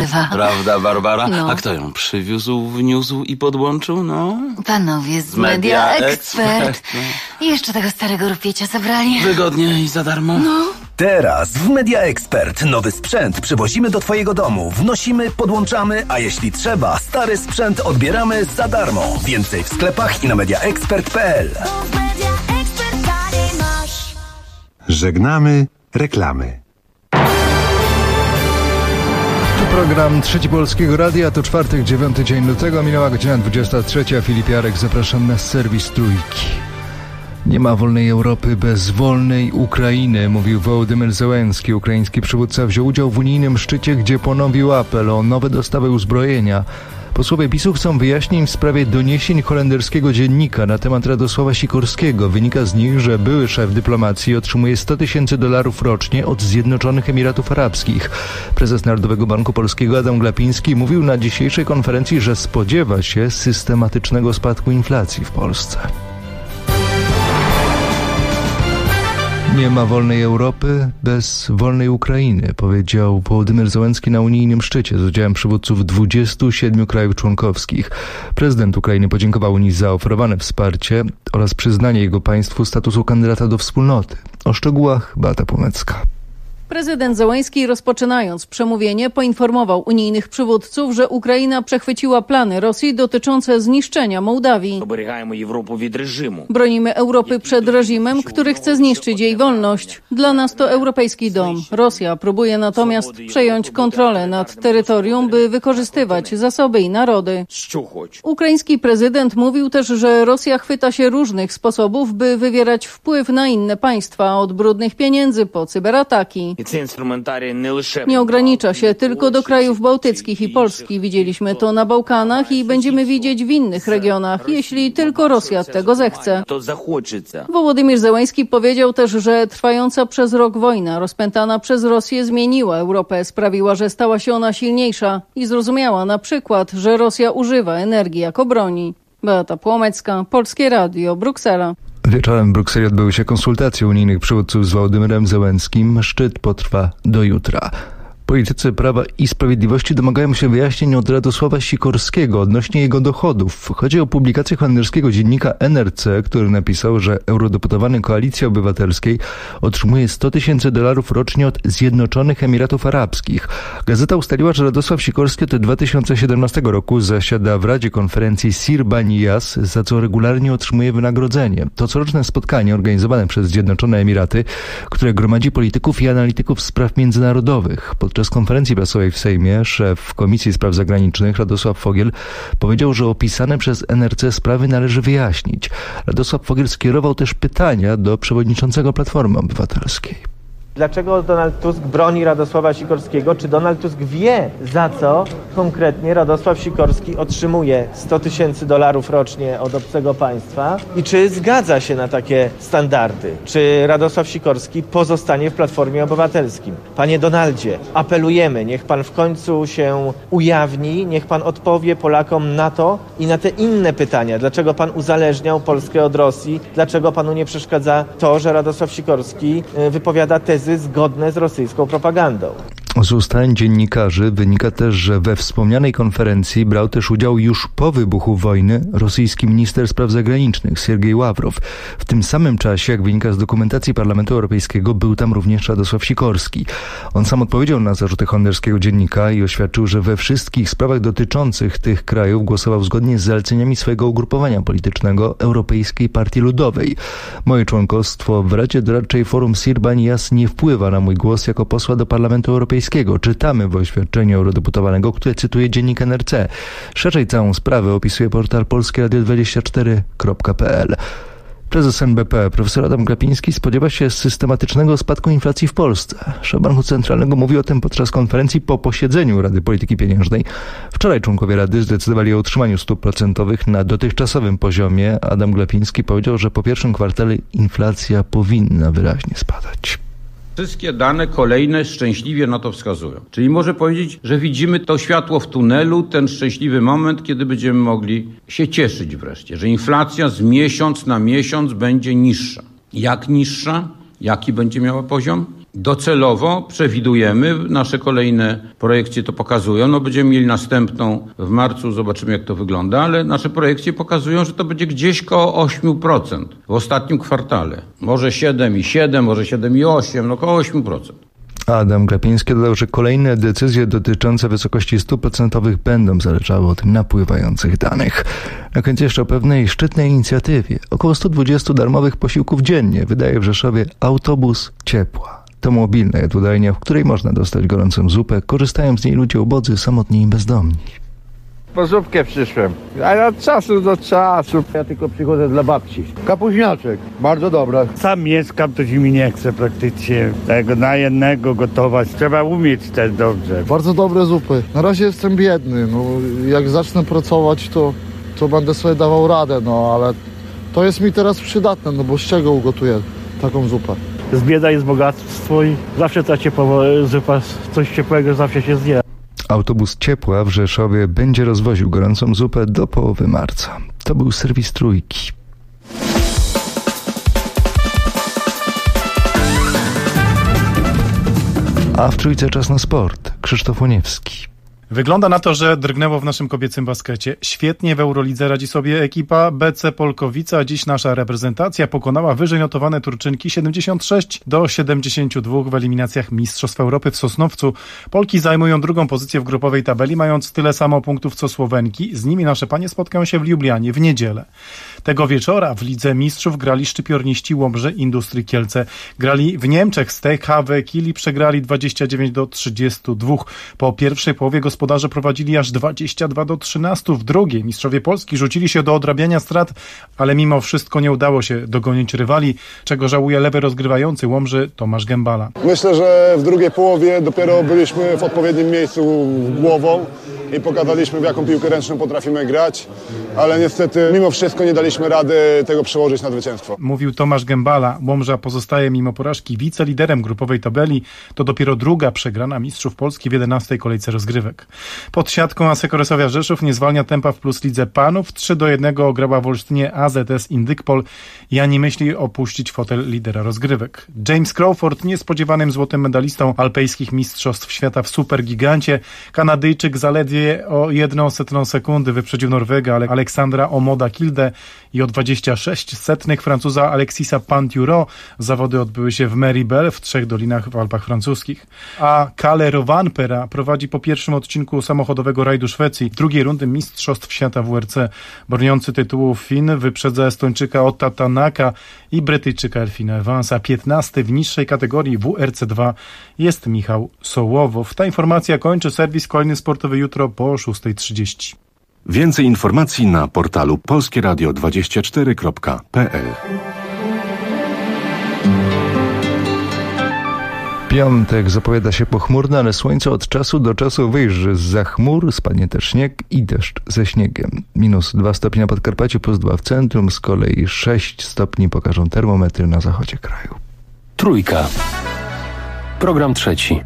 bywa. Prawda, Barbara? No. A kto ją przywiózł, wniósł i podłączył? No, Panowie z Media Expert. I jeszcze tego starego rupiecia zabrali. wygodnie i za darmo. No. Teraz w Media Expert nowy sprzęt przywozimy do twojego domu, wnosimy, podłączamy, a jeśli trzeba, stary sprzęt odbieramy za darmo. Więcej w sklepach i na mediaexpert.pl. Żegnamy reklamy. Tu program Trzeci Polskiego Radia, to czwartek, 9 dzień lutego, minęła godzina 23. Filip Jarek, zapraszam na serwis Trójki. Nie ma wolnej Europy bez wolnej Ukrainy, mówił Wołodymyr Zełenski. Ukraiński przywódca wziął udział w unijnym szczycie, gdzie ponowił apel o nowe dostawy uzbrojenia. Posłowie PiS-u chcą wyjaśnień w sprawie doniesień holenderskiego dziennika na temat Radosława Sikorskiego. Wynika z nich, że były szef dyplomacji otrzymuje $100,000 rocznie od Zjednoczonych Emiratów Arabskich. Prezes Narodowego Banku Polskiego Adam Glapiński mówił na dzisiejszej konferencji, że spodziewa się systematycznego spadku inflacji w Polsce. Nie ma wolnej Europy bez wolnej Ukrainy, powiedział Wołodymyr Zełenski na unijnym szczycie z udziałem przywódców 27 krajów członkowskich. Prezydent Ukrainy podziękował Unii za oferowane wsparcie oraz przyznanie jego państwu statusu kandydata do wspólnoty. O szczegółach Beata Płomecka. Prezydent Zełenski, rozpoczynając przemówienie, poinformował unijnych przywódców, że Ukraina przechwyciła plany Rosji dotyczące zniszczenia Mołdawii. Bronimy Europy przed reżimem, który chce zniszczyć jej wolność. Dla nas to europejski dom. Rosja próbuje natomiast przejąć kontrolę nad terytorium, by wykorzystywać zasoby i narody. Ukraiński prezydent mówił też, że Rosja chwyta się różnych sposobów, by wywierać wpływ na inne państwa, od brudnych pieniędzy po cyberataki. Nie ogranicza się tylko do krajów bałtyckich i Polski. Widzieliśmy to na Bałkanach i będziemy widzieć w innych regionach, jeśli tylko Rosja tego zechce. Wołodymyr Zełenski powiedział też, że trwająca przez rok wojna rozpętana przez Rosję zmieniła Europę, sprawiła, że stała się ona silniejsza i zrozumiała na przykład, że Rosja używa energii jako broni. Beata Płomecka, Polskie Radio, Bruksela. Wieczorem w Brukseli odbyły się konsultacje unijnych przywódców z Wołodymyrem Zełenskim. Szczyt potrwa do jutra. Politycy Prawa i Sprawiedliwości domagają się wyjaśnień od Radosława Sikorskiego odnośnie jego dochodów. Chodzi o publikację holenderskiego dziennika NRC, który napisał, że eurodeputowany Koalicji Obywatelskiej otrzymuje $100,000 rocznie od Zjednoczonych Emiratów Arabskich. Gazeta ustaliła, że Radosław Sikorski od 2017 roku zasiada w Radzie Konferencji Sir Bani Yas, za co regularnie otrzymuje wynagrodzenie. To coroczne spotkanie organizowane przez Zjednoczone Emiraty, które gromadzi polityków i analityków spraw międzynarodowych. Podczas konferencji prasowej w Sejmie szef Komisji Spraw Zagranicznych Radosław Fogiel powiedział, że opisane przez NRC sprawy należy wyjaśnić. Radosław Fogiel skierował też pytania do przewodniczącego Platformy Obywatelskiej. Dlaczego Donald Tusk broni Radosława Sikorskiego? Czy Donald Tusk wie, za co konkretnie Radosław Sikorski otrzymuje $100,000 rocznie od obcego państwa? I czy zgadza się na takie standardy? Czy Radosław Sikorski pozostanie w Platformie Obywatelskiej? Panie Donaldzie, apelujemy, niech pan w końcu się ujawni, niech pan odpowie Polakom na to i na te inne pytania. Dlaczego pan uzależniał Polskę od Rosji? Dlaczego panu nie przeszkadza to, że Radosław Sikorski wypowiada tezy zgodne z rosyjską propagandą? Z ustaleń dziennikarzy wynika też, że we wspomnianej konferencji brał też udział już po wybuchu wojny rosyjski minister spraw zagranicznych Siergiej Ławrow. W tym samym czasie, jak wynika z dokumentacji Parlamentu Europejskiego, był tam również Radosław Sikorski. On sam odpowiedział na zarzuty holenderskiego dziennika i oświadczył, że we wszystkich sprawach dotyczących tych krajów głosował zgodnie z zaleceniami swojego ugrupowania politycznego Europejskiej Partii Ludowej. Moje członkostwo w Radzie Doradczej Forum Sir Bani Yas nie wpływa na mój głos jako posła do Parlamentu Europejskiego. Czytamy w oświadczeniu eurodeputowanego, które cytuje dziennik NRC. Szerzej całą sprawę opisuje portal polskieradio24.pl. Prezes NBP, profesor Adam Glapiński, spodziewa się systematycznego spadku inflacji w Polsce. Szef Banku Centralnego mówi o tym podczas konferencji po posiedzeniu Rady Polityki Pieniężnej. Wczoraj członkowie Rady zdecydowali o utrzymaniu stóp procentowych na dotychczasowym poziomie. Adam Glapiński powiedział, że po pierwszym kwartale inflacja powinna wyraźnie spadać. Wszystkie dane kolejne szczęśliwie na to wskazują. Czyli może powiedzieć, że widzimy to światło w tunelu, ten szczęśliwy moment, kiedy będziemy mogli się cieszyć wreszcie, że inflacja z miesiąc na miesiąc będzie niższa. Jak niższa? Jaki będzie miała poziom? Docelowo przewidujemy, nasze kolejne projekcje to pokazują, będziemy mieli następną w marcu, zobaczymy jak to wygląda, ale nasze projekcje pokazują, że to będzie gdzieś koło 8% w ostatnim kwartale. Może 7,7, może 7,8, około 8%. Adam Glapiński dodał, że kolejne decyzje dotyczące wysokości stóp procentowych będą zależały od napływających danych. Na koniec jeszcze o pewnej szczytnej inicjatywie. Około 120 darmowych posiłków dziennie wydaje w Rzeszowie autobus ciepła. To mobilna jadłodajnia, w której można dostać gorącą zupę. Korzystają z niej ludzie ubodzy, samotni i bezdomni. Po zupkę przyszłem, a od czasu do czasu. Ja tylko przychodzę dla babci. Kapuśniaczek, bardzo dobre. Sam mieszkam, to się mi nie chce praktycznie tego na jednego gotować. Trzeba umieć też dobrze. Bardzo dobre zupy. Na razie jestem biedny, jak zacznę pracować, to będę sobie dawał radę, ale to jest mi teraz przydatne, bo z czego ugotuję taką zupę? Z bieda jest bogactwo i zawsze ta ciepła zupa, coś ciepłego zawsze się zje. Autobus ciepła w Rzeszowie będzie rozwoził gorącą zupę do połowy marca. To był serwis Trójki. A w Trójce czas na sport. Krzysztof Łoniewski. Wygląda na to, że drgnęło w naszym kobiecym baskecie. Świetnie w Eurolidze radzi sobie ekipa BC Polkowice, a dziś nasza reprezentacja pokonała wyżej notowane Turczynki 76-72 w eliminacjach Mistrzostw Europy w Sosnowcu. Polki zajmują drugą pozycję w grupowej tabeli, mając tyle samo punktów co Słowenki. Z nimi nasze panie spotkają się w Lublianie w niedzielę. Tego wieczora w Lidze Mistrzów grali szczypiorniści Łomży Industrii Kielce. Grali w Niemczech z THW Kiel i przegrali 29-32. Po pierwszej połowie gospodarze prowadzili aż 22-13. W drugiej mistrzowie Polski rzucili się do odrabiania strat, ale mimo wszystko nie udało się dogonić rywali, czego żałuje lewy rozgrywający Łomży Tomasz Gębala. Myślę, że w drugiej połowie dopiero byliśmy w odpowiednim miejscu głową i pokazaliśmy, w jaką piłkę ręczną potrafimy grać, ale niestety mimo wszystko nie daliśmy rady tego przełożyć na zwycięstwo. Mówił Tomasz Gębala. Łomża pozostaje mimo porażki wiceliderem grupowej tabeli. To dopiero druga przegrana mistrzów Polski w 11. kolejce rozgrywek. Pod siatką ASEK Resowia Rzeszów nie zwalnia tempa w Plus Lidze Panów. 3-1 ograła w Olsztynie AZS Indykpol i ani myśli opuścić fotel lidera rozgrywek. James Crawford, niespodziewanym złotym medalistą alpejskich mistrzostw świata w supergigancie. Kanadyjczyk zaledwie o 1/100 sekundy wyprzedził Norwega Aleksandra Omoda-Kilde i o 26 Francuza Alexisa Pinturo. Zawody odbyły się w Méribel w 3 dolinach w Alpach francuskich. A Kalle Rovanperä prowadzi po pierwszym odcinku samochodowego rajdu Szwecji drugiej rundy Mistrzostw Świata WRC. Broniący tytułu Fin wyprzedza Estończyka Otta Tanaka i Brytyjczyka Elfina Evansa. 15 w niższej kategorii WRC2 jest Michał Sołowow. Ta informacja kończy serwis. Kolejny sportowy jutro po 6:30. Więcej informacji na portalu polskieradio24.pl. Piątek zapowiada się pochmurny, ale słońce od czasu do czasu wyjrzy zza chmur, spadnie też śnieg i deszcz ze śniegiem. -2 stopnie na Podkarpaciu, +2 w centrum, z kolei 6 stopni pokażą termometry na zachodzie kraju. Trójka. Program trzeci.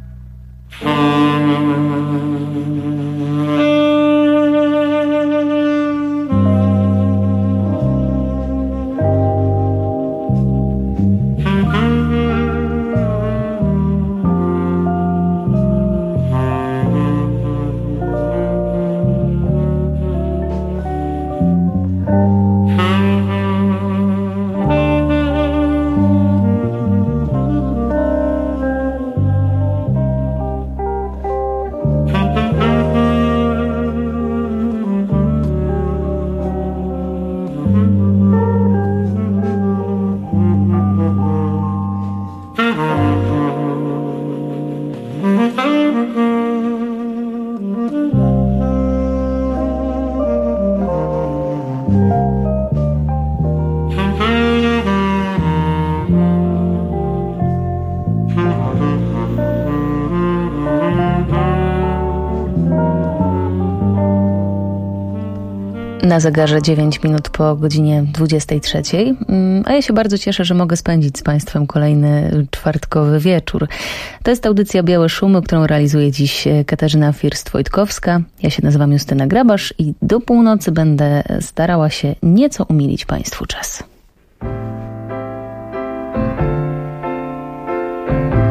Na zegarze 9 minut po godzinie 23, a ja się bardzo cieszę, że mogę spędzić z Państwem kolejny czwartkowy wieczór. To jest audycja Białe Szumy, którą realizuje dziś Katarzyna First-Wojtkowska. Ja się nazywam Justyna Grabasz i do północy będę starała się nieco umilić Państwu czas.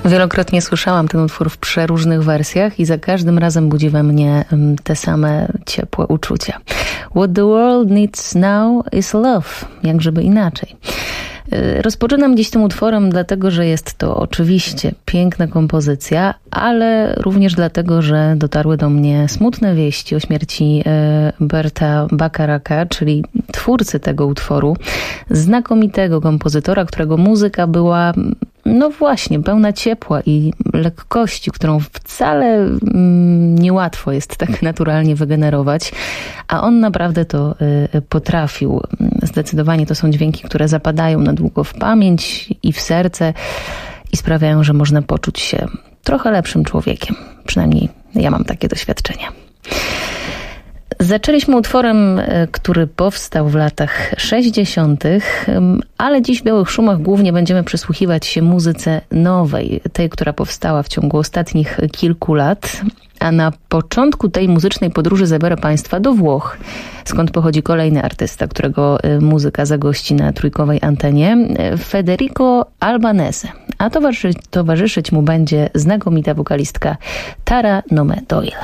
Wielokrotnie słyszałam ten utwór w przeróżnych wersjach i za każdym razem budzi we mnie te same ciepłe uczucia. What the world needs now is love. Jak żeby inaczej. Rozpoczynam dziś tym utworem dlatego, że jest to oczywiście piękna kompozycja, ale również dlatego, że dotarły do mnie smutne wieści o śmierci Berta Bacharaka, czyli twórcy tego utworu, znakomitego kompozytora, którego muzyka była no właśnie, pełna ciepła i lekkości, którą wcale niełatwo jest tak naturalnie wygenerować, a on naprawdę to potrafił. Zdecydowanie to są dźwięki, które zapadają na długo w pamięć i w serce i sprawiają, że można poczuć się trochę lepszym człowiekiem. Przynajmniej ja mam takie doświadczenie. Zaczęliśmy utworem, który powstał w latach 60., ale dziś w Białych Szumach głównie będziemy przysłuchiwać się muzyce nowej, tej, która powstała w ciągu ostatnich kilku lat. A na początku tej muzycznej podróży zabiorę Państwa do Włoch, skąd pochodzi kolejny artysta, którego muzyka zagości na trójkowej antenie, Federico Albanese. A towarzyszyć mu będzie znakomita wokalistka Tara Nome Doyle.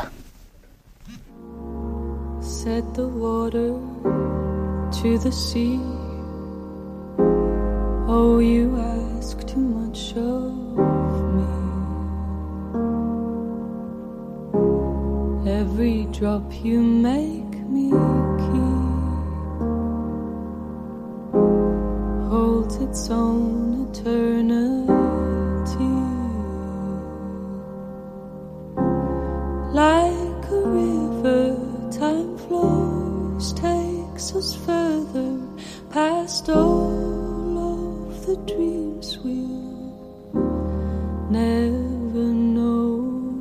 Set the water to the sea. Oh, you ask too much of me. Every drop you make me keep holds its own eternity. Like a river, time flows, takes us further past all of the dreams we'll never know.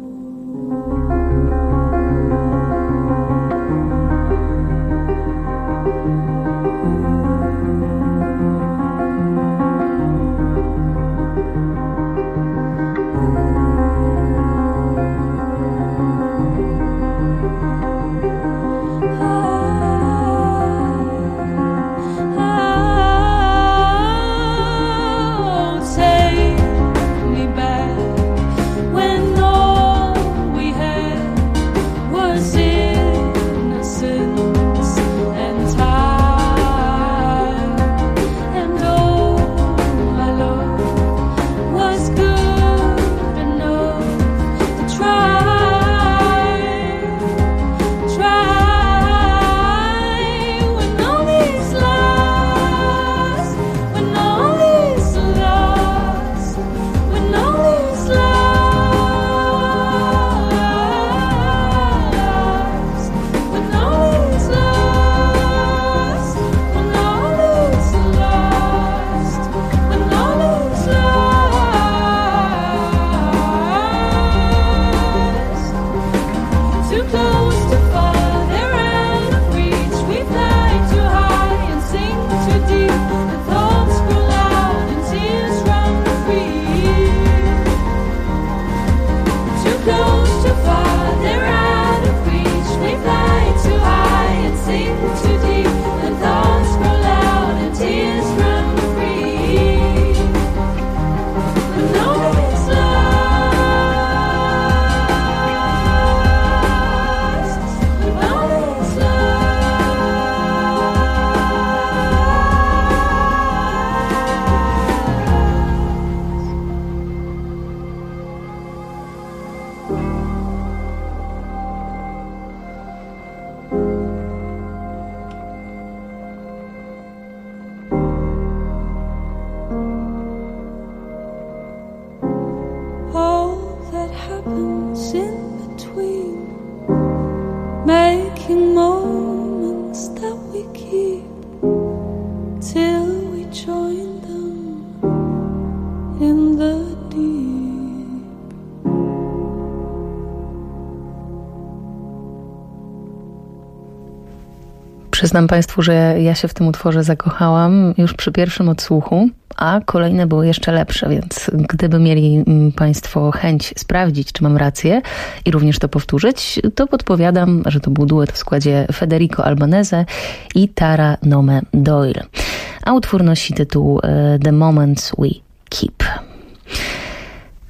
Przyznam Państwu, że ja się w tym utworze zakochałam już przy pierwszym odsłuchu, a kolejne były jeszcze lepsze, więc gdyby mieli Państwo chęć sprawdzić, czy mam rację i również to powtórzyć, to podpowiadam, że to był duet w składzie Federico Albanese i Tara Nome Doyle. A utwór nosi tytuł The Moments We Keep.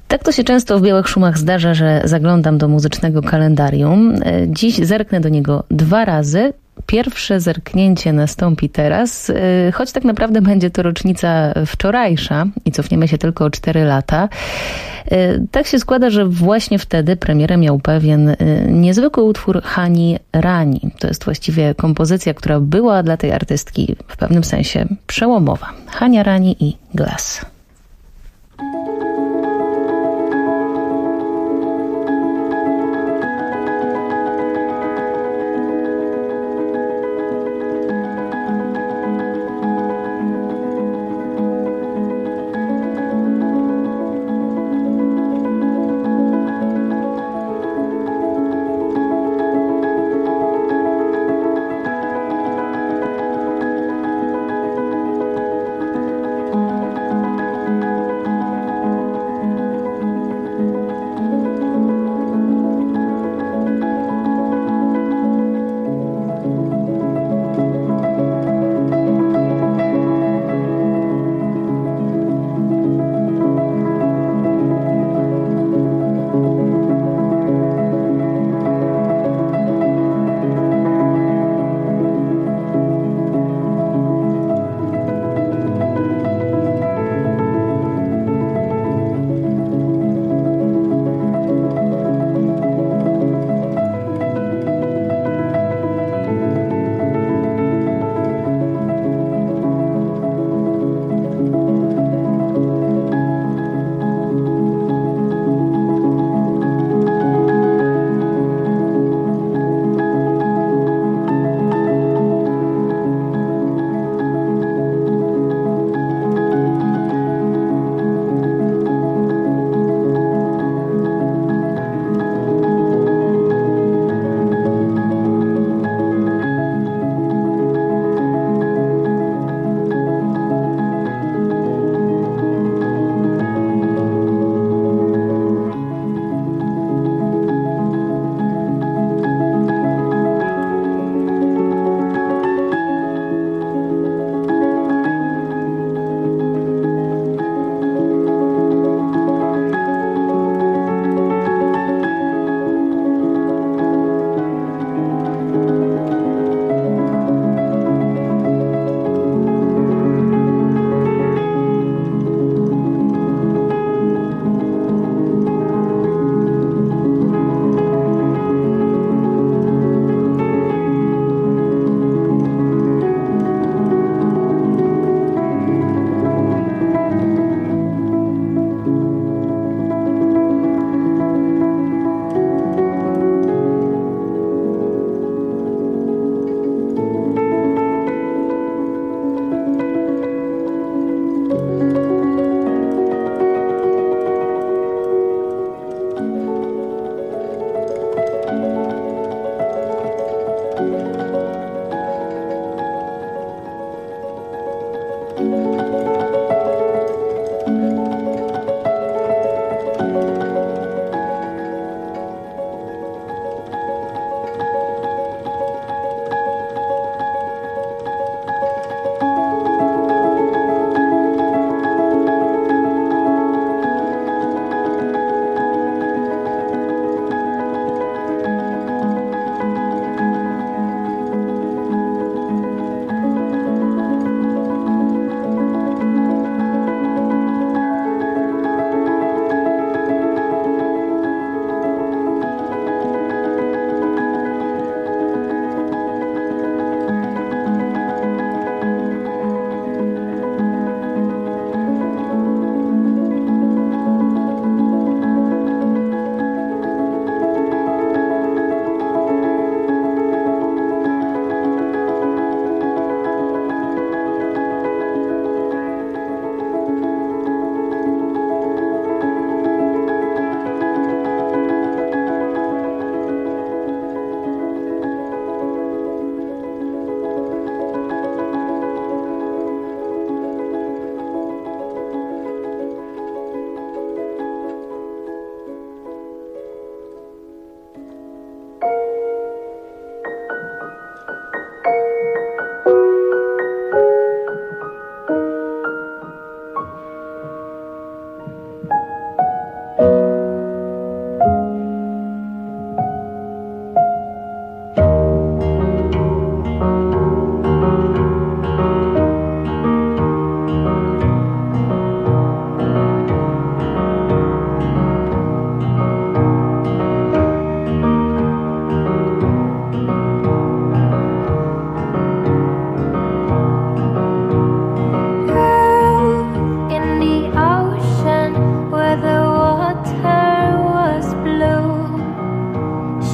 Tak to się często w Białych Szumach zdarza, że zaglądam do muzycznego kalendarium. Dziś zerknę do niego 2 razy. Pierwsze zerknięcie nastąpi teraz, choć tak naprawdę będzie to rocznica wczorajsza i cofniemy się tylko o 4 lata. Tak się składa, że właśnie wtedy premierę miał pewien niezwykły utwór Hani Rani. To jest właściwie kompozycja, która była dla tej artystki w pewnym sensie przełomowa. Hania Rani i Glass.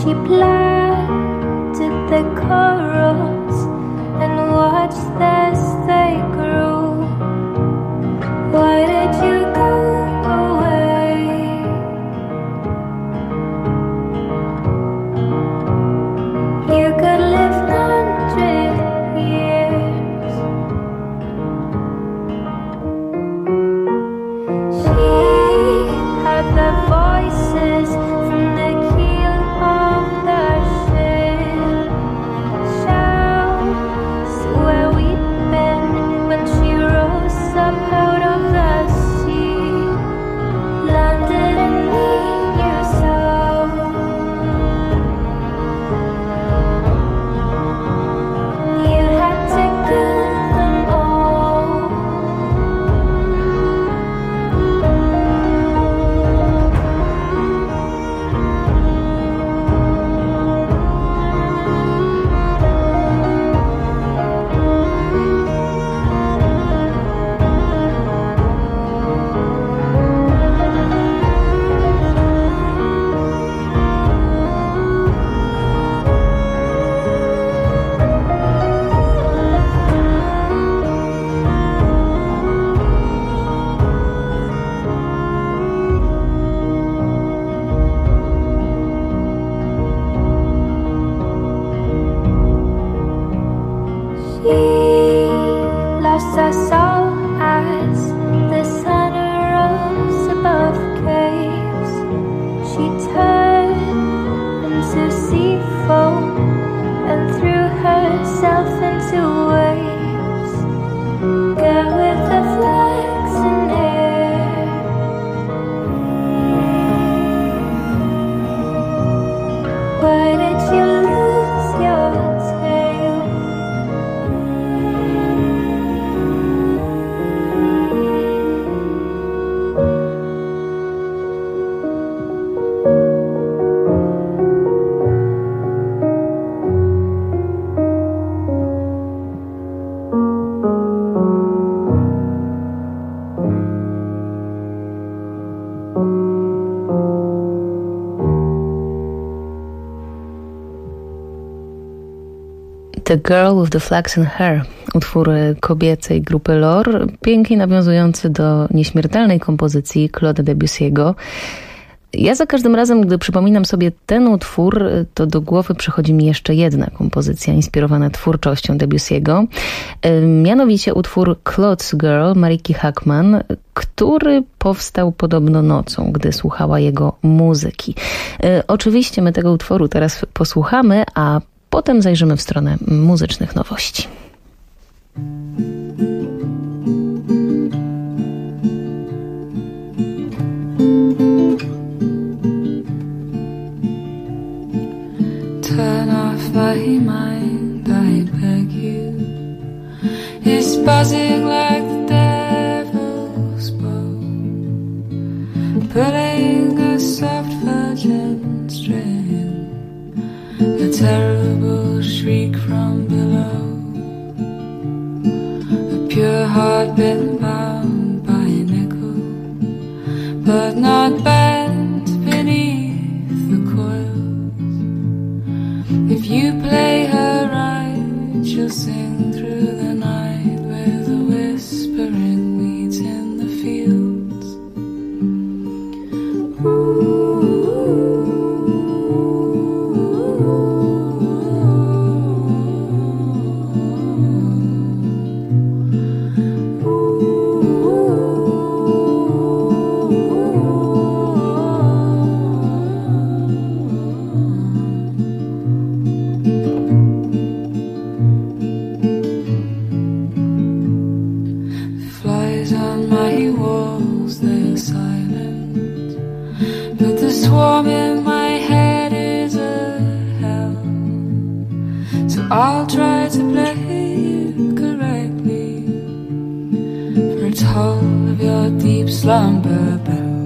she planted the corals and watched as they grew. Why did you go away? You could live 100 years. She had the voices from the keel of the ship. Shouts where we'd been when she rose up out of the sea. Landed in me, you saw. You had to kill them all. She lost us all as the sun rose above caves. She turned into sea foam and threw herself into waves. Girl with the flaxen hair. Why did you lose your tail? The Girl with the Flaxen Hair, utwór kobiecej grupy Lore, pięknie nawiązujący do nieśmiertelnej kompozycji Claude'a Debussy'ego. Ja za każdym razem, gdy przypominam sobie ten utwór, to do głowy przychodzi mi jeszcze jedna kompozycja inspirowana twórczością Debussy'ego, mianowicie utwór Claude's Girl Mariki Hackman, który powstał podobno nocą, gdy słuchała jego muzyki. Oczywiście my tego utworu teraz posłuchamy, a potem zajrzymy w stronę muzycznych nowości. Turn off my mind, I beg you. It's buzzing like the devil's bow, pulling a soft virgin string, a terrible shriek from below, a pure heart been bound by a nickel, but not bent beneath the coils. If you play her right, she'll sing through the night with the whispering weeds in the fields. Flies on my walls, they're silent, but the swarm in my head is a hell. So I'll try to play it correctly for a toll of your deep slumber bell.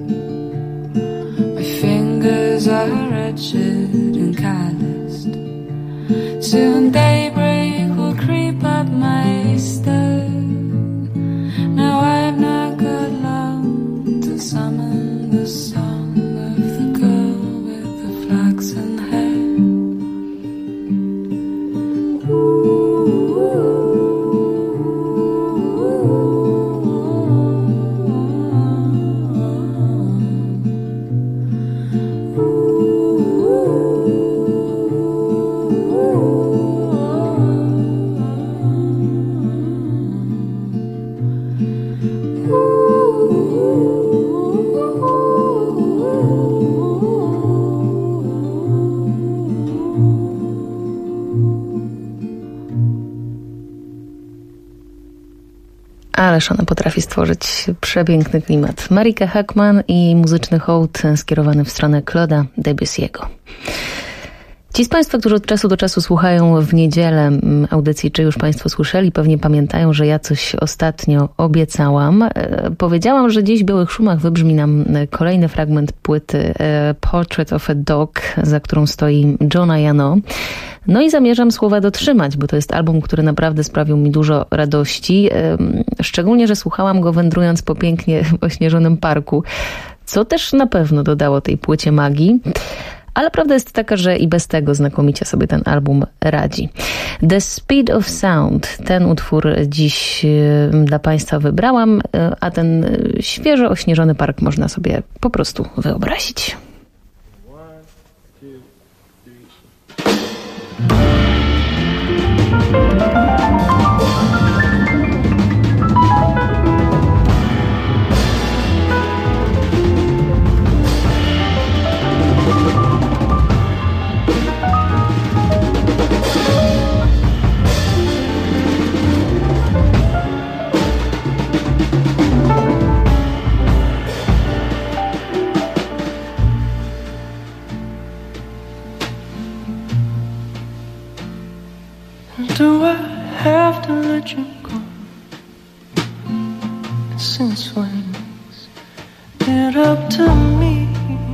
My fingers are wretched and calloused. Soon daybreak will creep up my stairs. Now I've not got long to summon the song of the girl with the flaxen and hair. Ależ ona potrafi stworzyć przepiękny klimat. Marika Hackman i muzyczny hołd skierowany w stronę Claude'a Debussy'ego. Ci z Państwa, którzy od czasu do czasu słuchają w niedzielę audycji, czy już Państwo słyszeli, pewnie pamiętają, że ja coś ostatnio obiecałam. Powiedziałam, że dziś w Białych Szumach wybrzmi nam kolejny fragment płyty Portrait of a Dog, za którą stoi Johna Yano. No i zamierzam słowa dotrzymać, bo to jest album, który naprawdę sprawił mi dużo radości. Szczególnie, że słuchałam go wędrując po pięknie ośnieżonym parku, co też na pewno dodało tej płycie magii. Ale prawda jest taka, że i bez tego znakomicie sobie ten album radzi. The Speed of Sound, ten utwór dziś dla Państwa wybrałam, a ten świeżo ośnieżony park można sobie po prostu wyobrazić. Do I have to let you go? Since when is it up to me?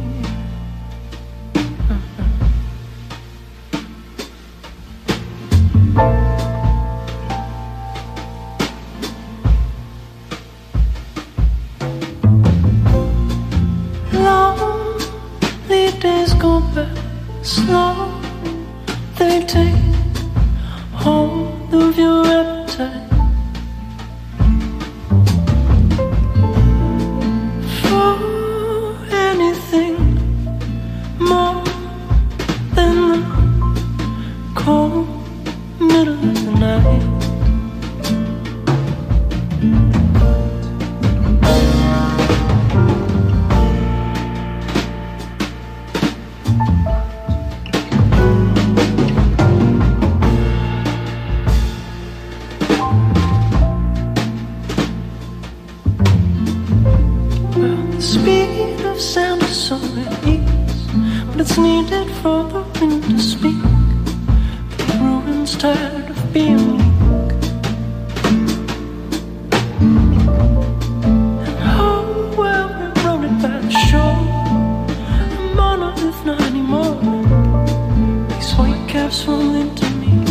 Lonely days go by slow, they take hold of your appetite for anything more than the cold middle of the night. It's needed for the wind to speak. The ruin's tired of being weak. And oh, well, we wrote it by the shore. A monolith, not anymore. These white caps fall into me.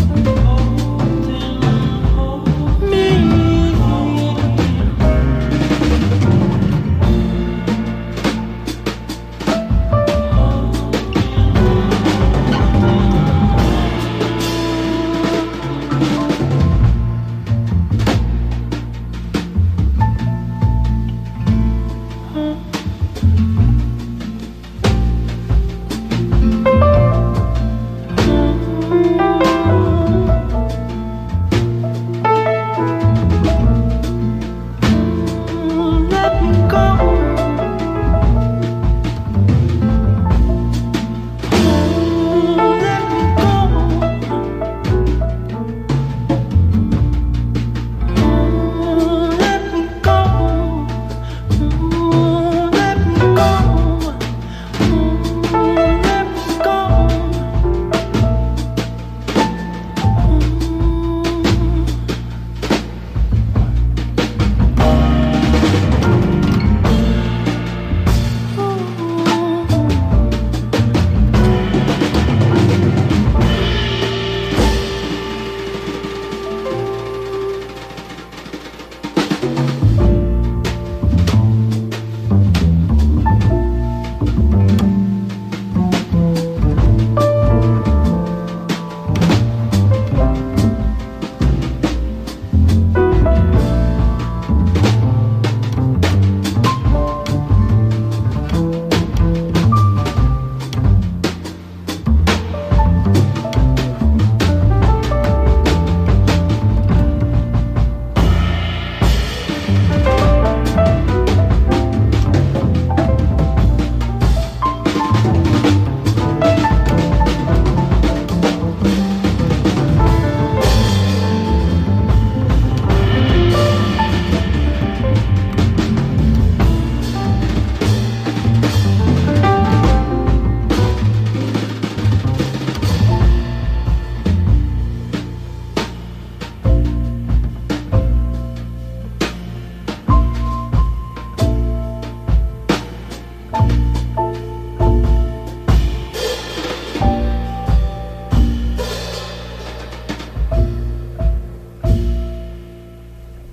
Hold me.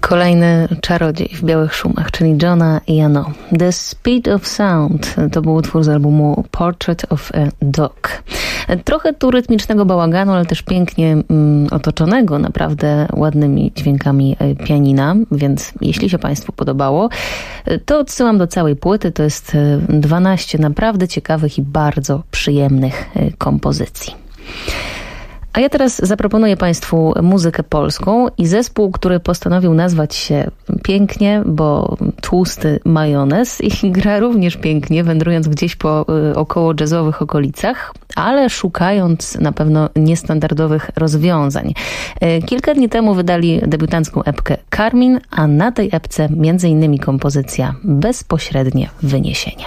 Kolejny czarodziej w białych szumach, czyli Johna Yano. The Speed of Sound to był utwór z albumu Portrait of a Dog. Trochę tu rytmicznego bałaganu, ale też pięknie otoczonego naprawdę ładnymi dźwiękami pianina, więc jeśli się Państwu podobało, to odsyłam do całej płyty. To jest 12 naprawdę ciekawych i bardzo przyjemnych kompozycji. A ja teraz zaproponuję Państwu muzykę polską i zespół, który postanowił nazwać się pięknie, bo Tłusty Majonez i gra również pięknie, wędrując gdzieś po około jazzowych okolicach, ale szukając na pewno niestandardowych rozwiązań. Kilka dni temu wydali debiutancką epkę Karmin, a na tej epce m.in. kompozycja Bezpośrednie wyniesienie.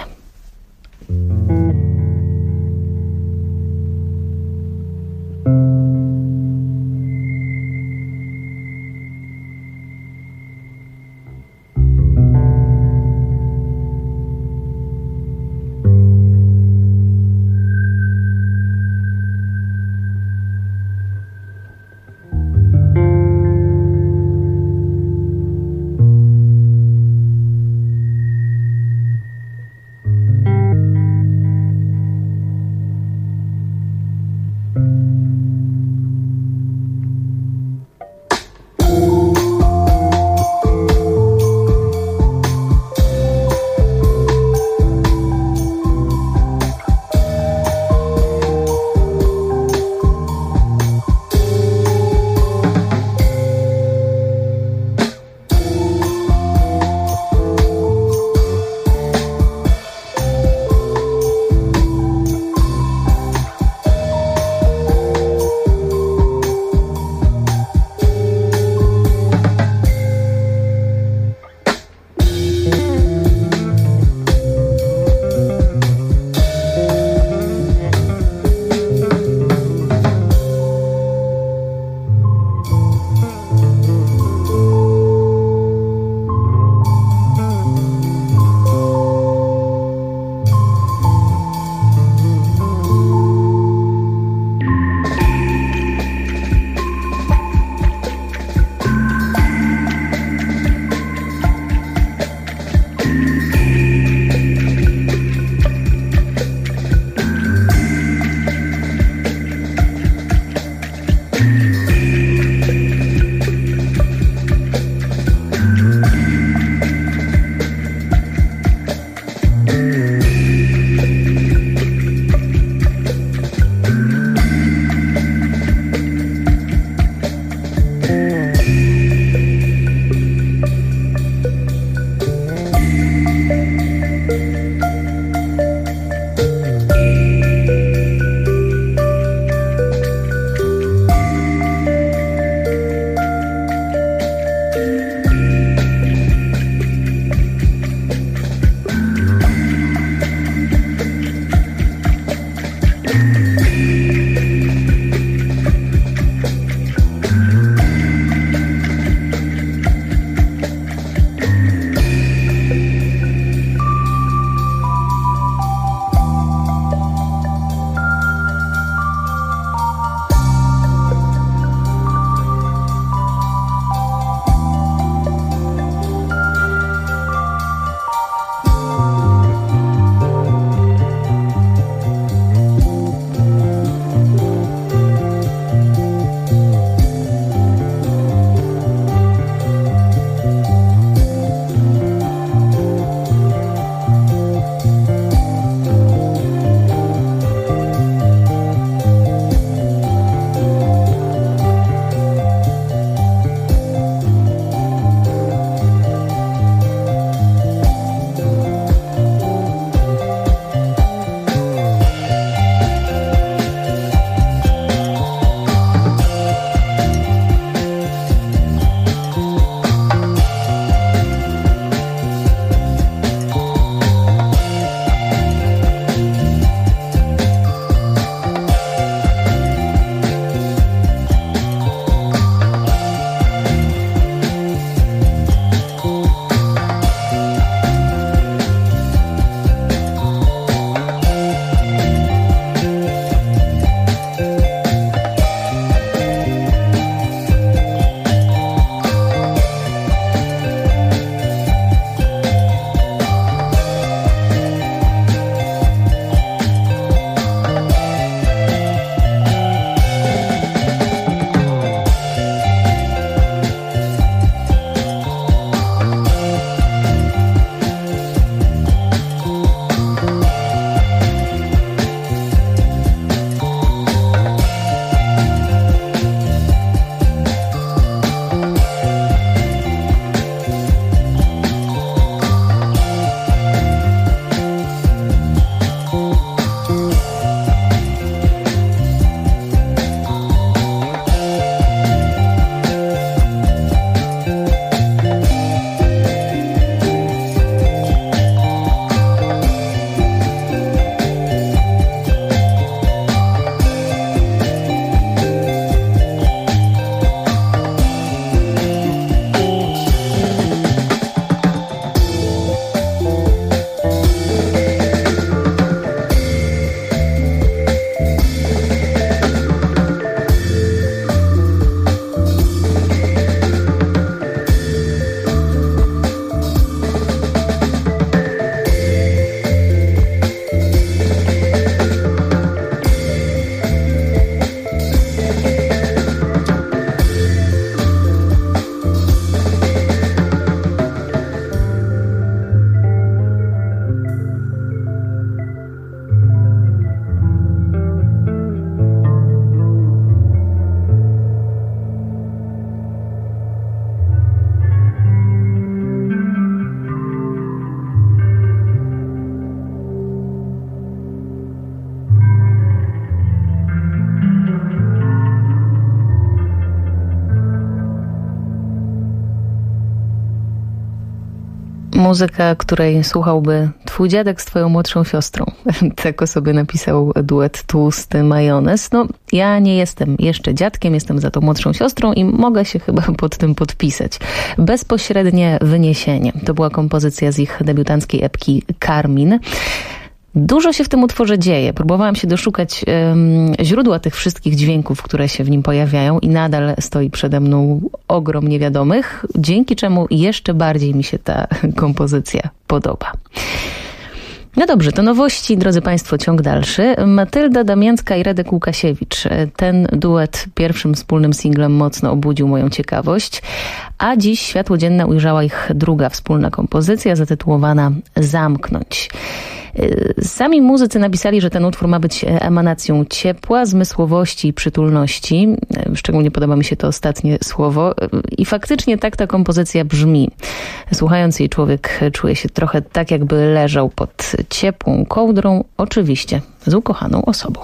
Muzyka, której słuchałby twój dziadek z twoją młodszą siostrą. Tak o sobie napisał duet Tłusty Majonez. No, ja nie jestem jeszcze dziadkiem, jestem za to młodszą siostrą i mogę się chyba pod tym podpisać. Bezpośrednie wyniesienie. To była kompozycja z ich debiutanckiej epki Karmin. Dużo się w tym utworze dzieje. Próbowałam się doszukać źródła tych wszystkich dźwięków, które się w nim pojawiają i nadal stoi przede mną ogrom niewiadomych, dzięki czemu jeszcze bardziej mi się ta kompozycja podoba. No dobrze, to nowości, drodzy Państwo, ciąg dalszy. Matylda Damięcka i Radek Łukasiewicz. Ten duet pierwszym wspólnym singlem mocno obudził moją ciekawość, a dziś światło dzienne ujrzała ich druga wspólna kompozycja zatytułowana Zamknąć. Sami muzycy napisali, że ten utwór ma być emanacją ciepła, zmysłowości i przytulności. Szczególnie podoba mi się to ostatnie słowo. I faktycznie tak ta kompozycja brzmi. Słuchając jej, człowiek czuje się trochę tak, jakby leżał pod ciepłą kołdrą, oczywiście z ukochaną osobą.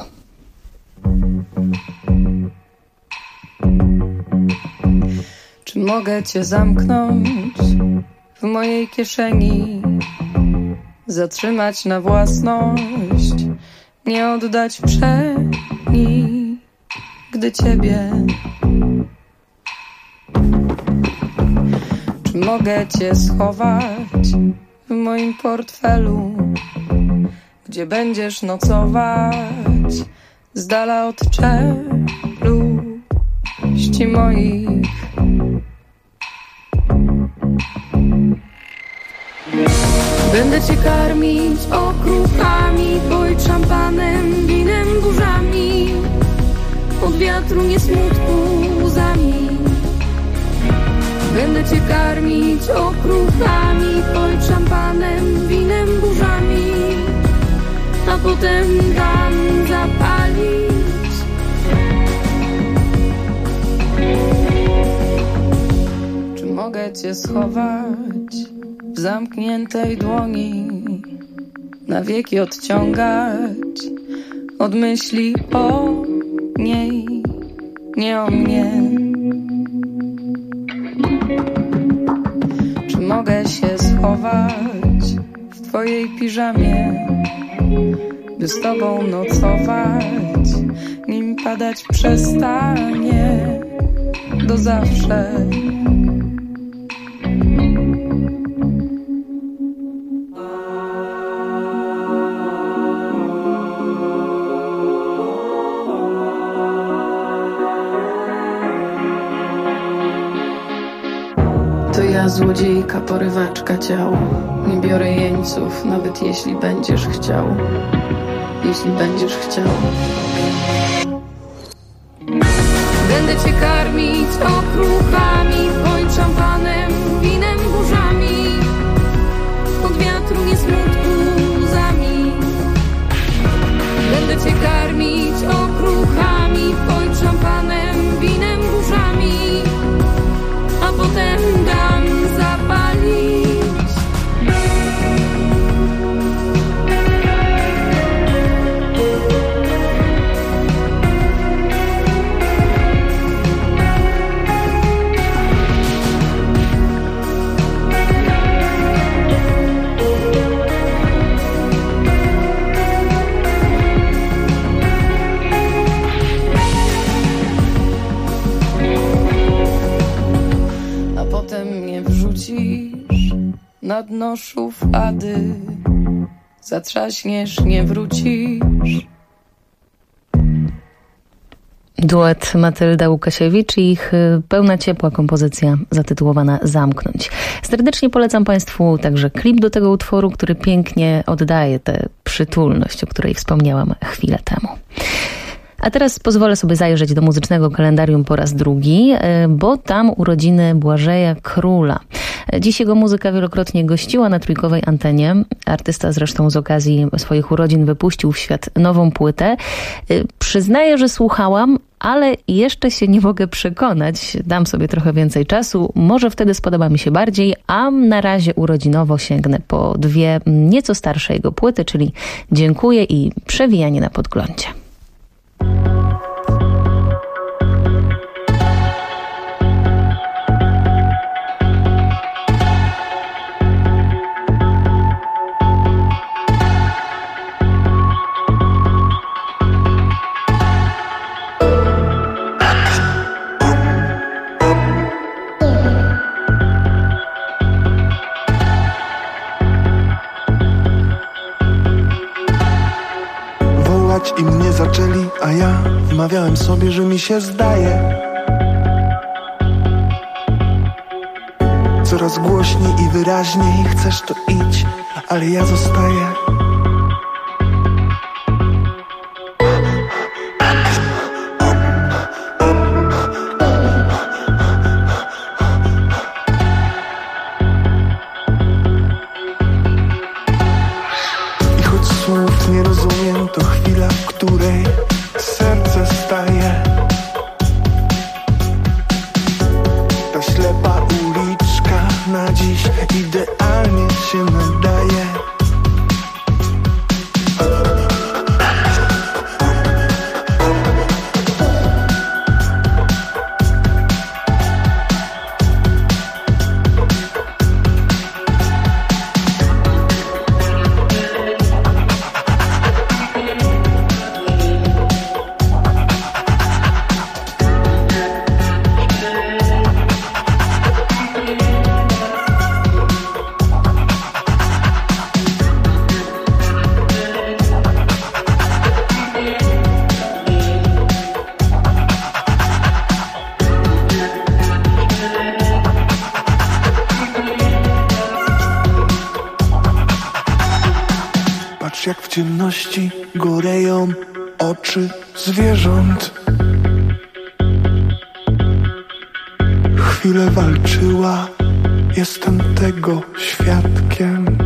Czy mogę cię zamknąć w mojej kieszeni? Zatrzymać na własność, nie oddać przeni, gdy ciebie. Czy mogę cię schować w moim portfelu, gdzie będziesz nocować, z dala od czeluści moich? Będę cię karmić okruchami, poić szampanem, winem, burzami, od wiatru nie smutku łzami. Będę cię karmić okruchami, poić szampanem, winem, burzami, a potem dam zapalić. Czy mogę cię schować w zamkniętej dłoni, na wieki odciągać od myśli o niej, nie o mnie? Czy mogę się schować w twojej piżamie, by z tobą nocować, nim padać przestanie do zawsze? Złodziejka, porywaczka ciał. Nie biorę jeńców, nawet jeśli będziesz chciał. Jeśli będziesz chciał. Będę cię karmić okruchami, poić szampanem, winem, burzami, od wiatru nie smutku łzami. Będę cię karmić okruchami, poić szampanem, winem, burzami, a potem dam zapalić. Na dno szuflady zatrzaśniesz, nie wrócisz. Duet Matylda Łukasiewicz i ich pełna ciepła kompozycja zatytułowana Zamknąć. Serdecznie polecam Państwu także klip do tego utworu, który pięknie oddaje tę przytulność, o której wspomniałam chwilę temu. A teraz pozwolę sobie zajrzeć do muzycznego kalendarium po raz drugi, bo tam urodziny Błażeja Króla. Dziś jego muzyka wielokrotnie gościła na trójkowej antenie. Artysta zresztą z okazji swoich urodzin wypuścił w świat nową płytę. Przyznaję, że słuchałam, ale jeszcze się nie mogę przekonać. Dam sobie trochę więcej czasu. Może wtedy spodoba mi się bardziej, a na razie urodzinowo sięgnę po dwie nieco starsze jego płyty, czyli Dziękuję i Przewijanie na podglądzie. sobie, że mi się zdaje. Coraz głośniej i wyraźniej chcesz to idź, ale ja zostaję. I choć słów nie rozumiem, to chwila, w której serce staje. Ta ślepa uliczka na dziś idealnie się nadaje. Patrz, jak w ciemności goreją oczy zwierząt. Chwilę walczyła, jestem tego świadkiem.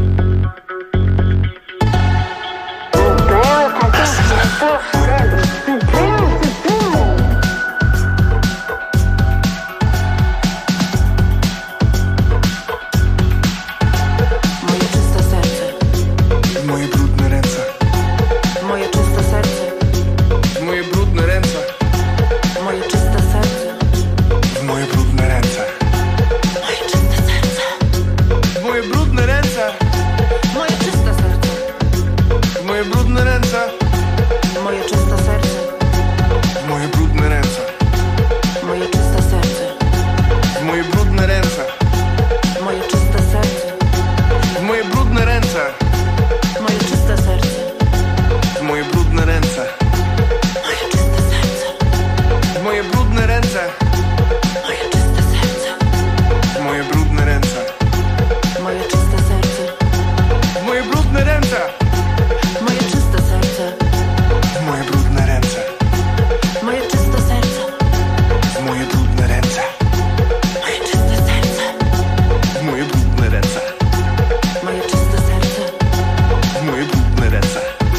Moje brudne ręce. Moje czyste serce. Moje brudne ręce. Moje czyste serce. W moje brudne ręce. Moje czyste serce. W moje brudne ręce. Moje czyste serce. W moje brudne ręce. Moje czyste serce. W moje brudne ręce. Moje czyste serce. W moje brudne ręce. Moje czyste serce. W moje brudne ręce. Moje czyste serce. W moje brudne ręce. Moje czyste serce. W moje brudne ręce. Moje czyste serce. W moje brudne ręce. Moje czyste serce. W moje brudne ręce. Moje czyste serce. W moje brudne ręce. Moje czyste serce. W moje brudne ręce. Moje czyste serce. W moje brudne ręce. Moje czyste serce. W moje brudne ręce.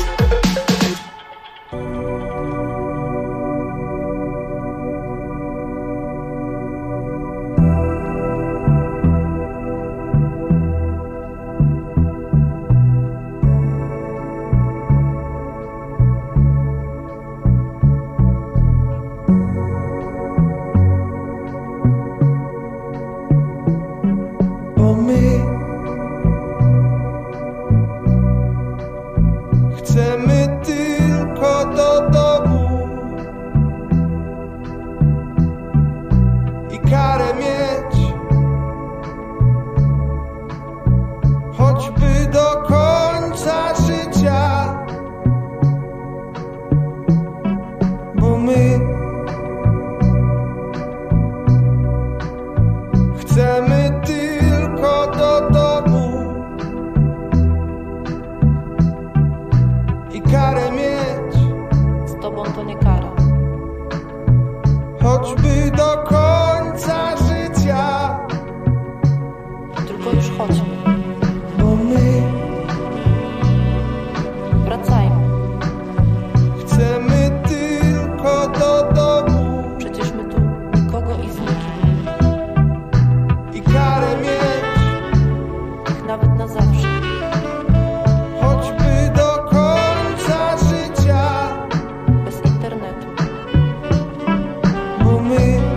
Bo my chcemy tylko do domu i karę mieć, choćby do końca życia. Bo my chcemy tylko do domu i karę mieć. Z tobą to nie kara. Choćby do końca życia. Tylko już chodźmy. Bo my Wracajmy. chcemy tylko do domu Przecież my tu nikogo i z nikim. i karę mieć. Ich nawet na zawsze. Choćby do końca życia. Bez internetu. Bo my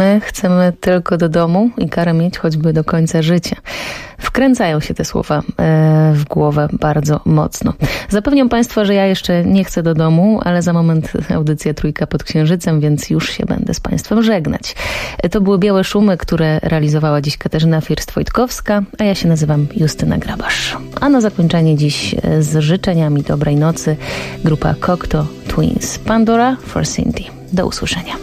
my chcemy tylko do domu i karę mieć choćby do końca życia. Wkręcają się te słowa w głowę bardzo mocno. Zapewniam Państwa, że ja jeszcze nie chcę do domu, ale za moment audycja Trójka pod Księżycem, więc już się będę z Państwem żegnać. To były Białe Szumy, które realizowała dziś Katarzyna First-Wojtkowska, a ja się nazywam Justyna Grabasz. A na zakończenie dziś z życzeniami dobrej nocy grupa Cocteau Twins, Pandora for Cindy. Do usłyszenia.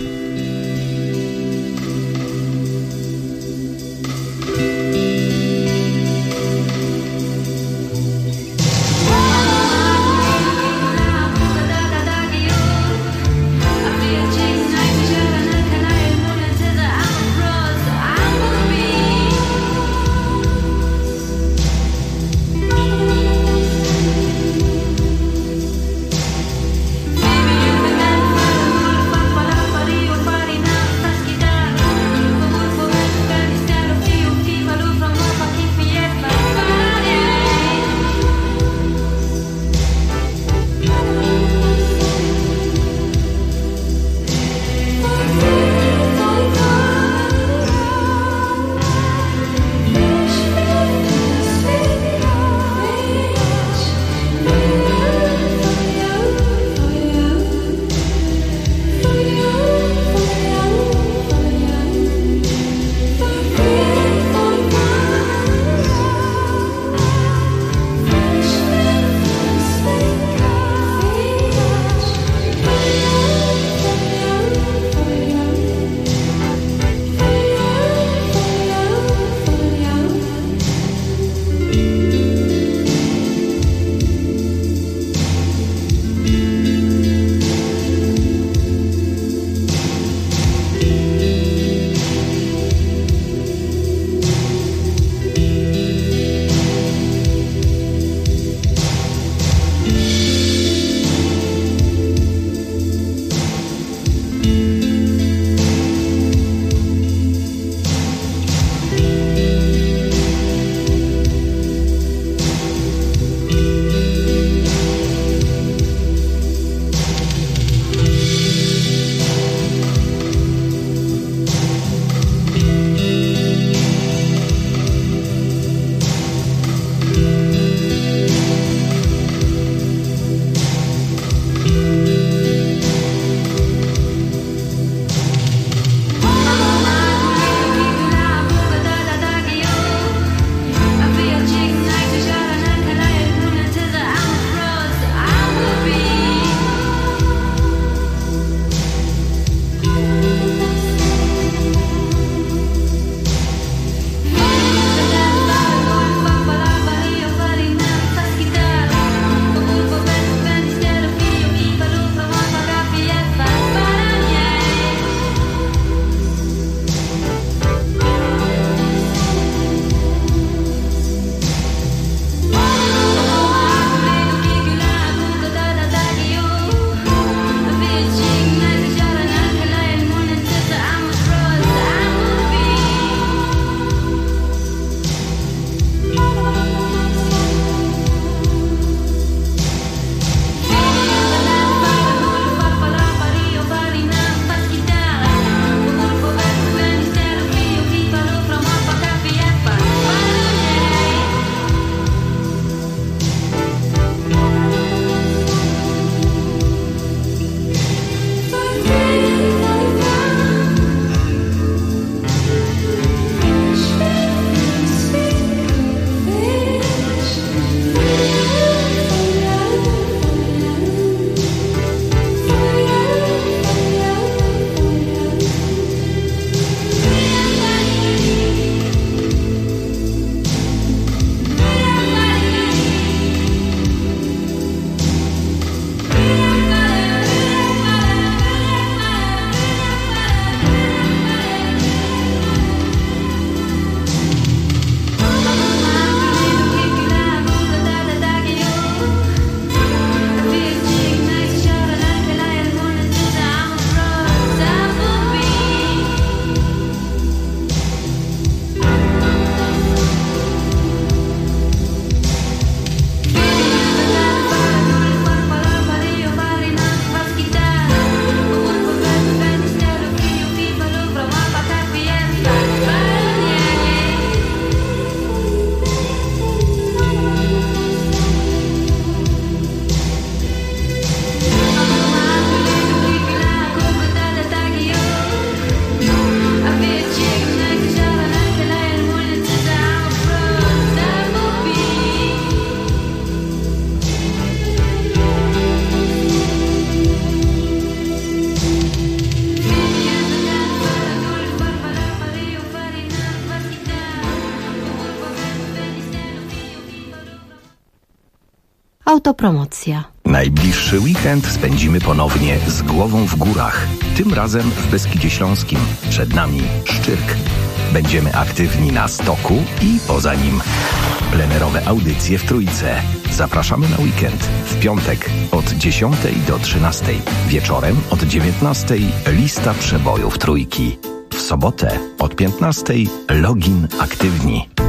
Autopromocja. Najbliższy weekend spędzimy ponownie z głową w górach. Tym razem w Beskidzie Śląskim. Przed nami Szczyrk. Będziemy aktywni na stoku i poza nim. Plenerowe audycje w Trójce. Zapraszamy na weekend. W piątek od 10 do 13. Wieczorem od 19 lista przebojów Trójki. W sobotę od 15 login aktywni.